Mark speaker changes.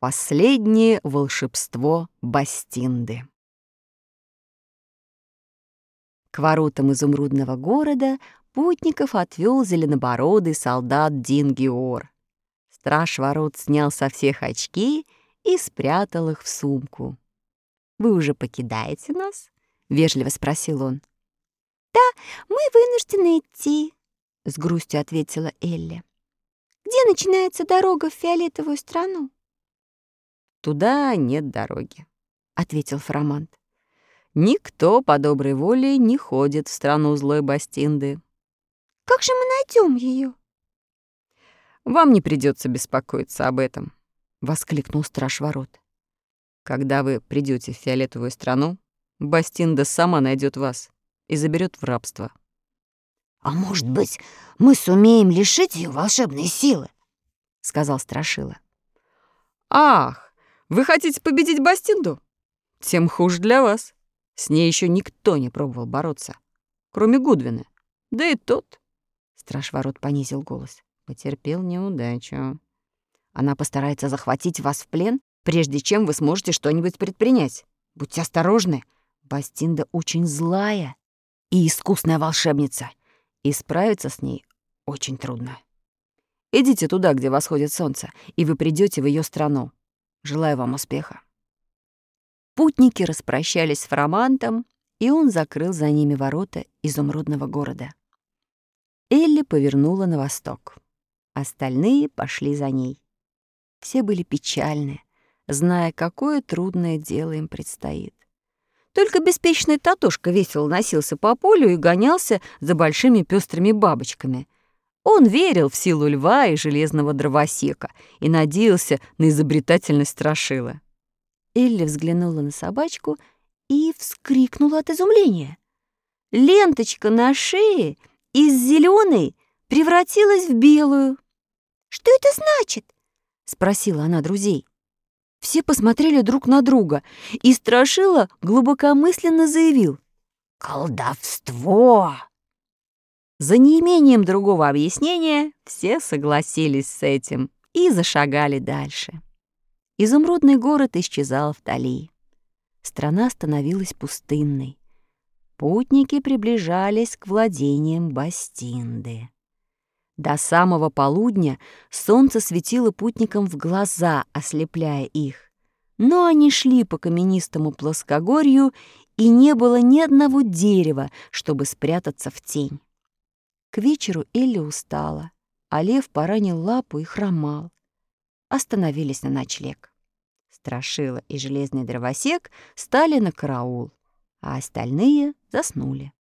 Speaker 1: Последнее волшебство Бастинды. К воротам изумрудного города путников отвел зеленобородый солдат Дин-Геор. Страж ворот снял со всех очки и спрятал их в сумку. «Вы уже покидаете нас?» — вежливо спросил он.
Speaker 2: «Да, мы вынуждены идти», — с грустью ответила Элли. «Где начинается дорога в фиолетовую страну?»
Speaker 1: «Туда нет дороги», — ответил Фарамант. «Никто по доброй воле не ходит в страну злой Бастинды».
Speaker 2: «Как же мы найдем ее?»
Speaker 1: «Вам не придется беспокоиться об этом», — воскликнул страж ворот. «Когда вы придете в фиолетовую страну, Бастинда сама найдет вас и заберет в рабство».
Speaker 3: «А может быть, мы сумеем лишить ее волшебной силы?» — сказал Страшила.
Speaker 1: «Ах, вы хотите победить Бастинду? Тем хуже для вас. С ней еще никто не пробовал бороться, кроме Гудвина. Да и тот...» Страж ворот понизил голос. «Потерпел неудачу. Она постарается захватить вас в плен, прежде чем вы сможете что-нибудь предпринять. Будьте осторожны. Бастинда очень злая и искусная волшебница, и справиться с ней очень трудно. Идите туда, где восходит солнце, и вы придете в ее страну. Желаю вам успеха». Путники распрощались с Фарамантом, и он закрыл за ними ворота изумрудного города. Элли повернула на восток. Остальные пошли за ней. Все были печальны, зная, какое трудное дело им предстоит. Только беспечный Татошка весело носился по полю и гонялся за большими пестрыми бабочками. Он верил в силу льва и железного дровосека и надеялся на изобретательность Страшила. Элли взглянула на собачку и вскрикнула от изумления. Ленточка на шее из зеленой превратилась в белую.
Speaker 2: «Что это значит?»
Speaker 1: — спросила она друзей. Все посмотрели друг на друга, и Страшила глубокомысленно заявил:
Speaker 3: «Колдовство!»
Speaker 1: За неимением другого объяснения все согласились с этим и зашагали дальше. Изумрудный город исчезал вдали. Страна становилась пустынной. Путники приближались к владениям Бастинды. До самого полудня солнце светило путникам в глаза, ослепляя их. Но они шли по каменистому плоскогорью, и не было ни одного дерева, чтобы спрятаться в тень. К вечеру Элли устала, а лев поранил лапу и хромал. Остановились на ночлег. Страшила и железный дровосек стали на караул, а остальные заснули.